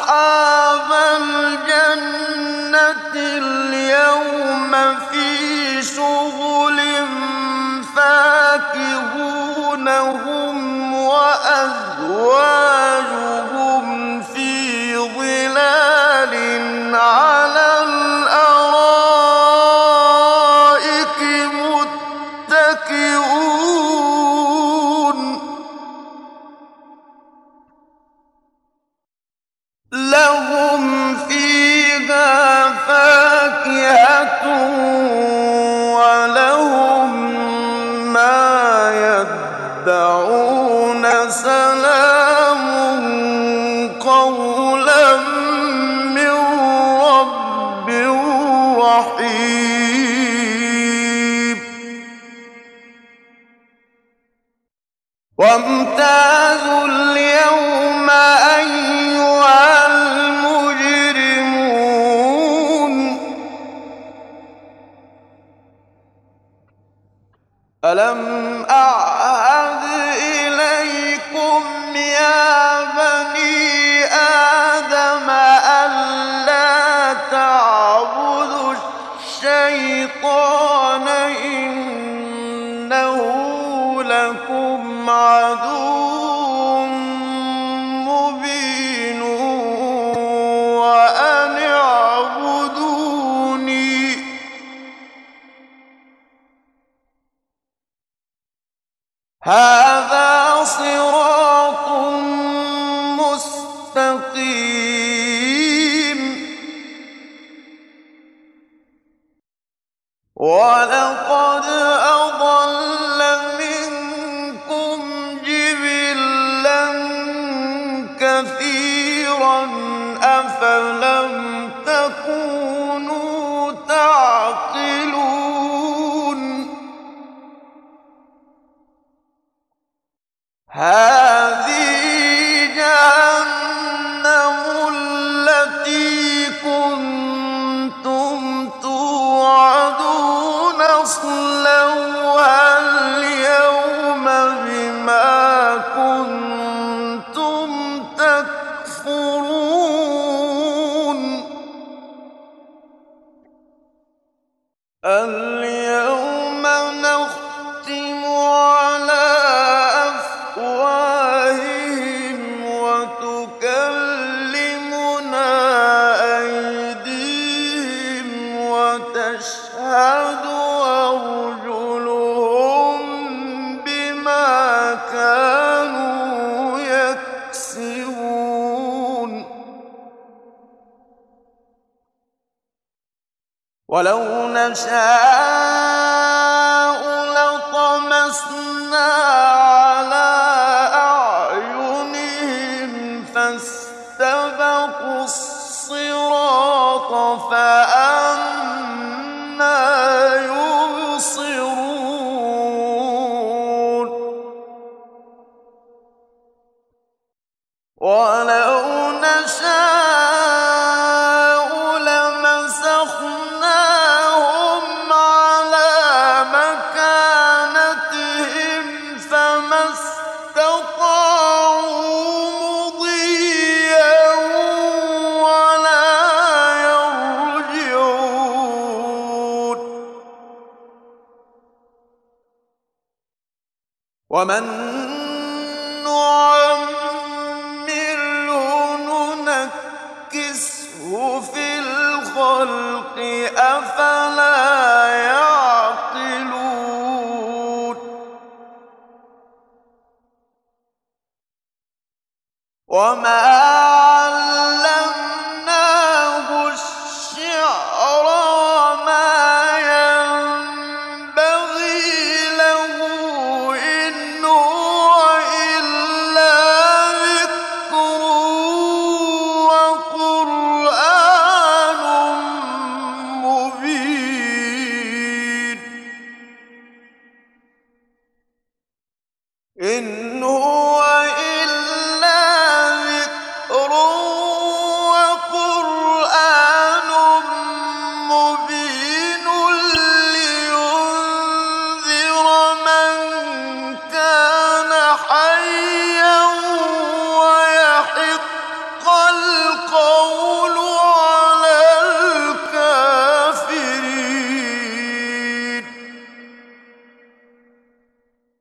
أصحاب الجنة اليوم في شغل فاكهون هم وأزواجهم في ظلال على الأرائك متكئون لهم فيها فاكهة ولهم ما يدعون سلام قولا من رب رحيم وامتازوا اليوم أيها المجرمون ألم أعهد إليكم يا بني آدم ألا تعبدوا الشيطان إنه لكم عدو مبين وأن اعبدوني هذا صراط مستقيم ولقد أضل منكم جبلا كثيرا أفلم تكونوا تعقلون هذه جهنم التي كنتم توعدون اصلوها اليوم بما كنتم تكفرون اليوم نختم على أفواههم وتكلمنا أيديهم وتشهد أرجلهم بما كانوا يكسبون ولو نشاء لطمسنا على أعينهم فاستبقوا الصراط فأنى يبصرون ولو نشاء لمسخناهم على مكانتهم فما استطاعوا مضيا ولا يرجعون ومن نعمره ننكسه في الخلق أفلا يعقلون وما علمناه الشعر وما ينبغي له إن هو إلا ذكر وقرآن مبين إن هو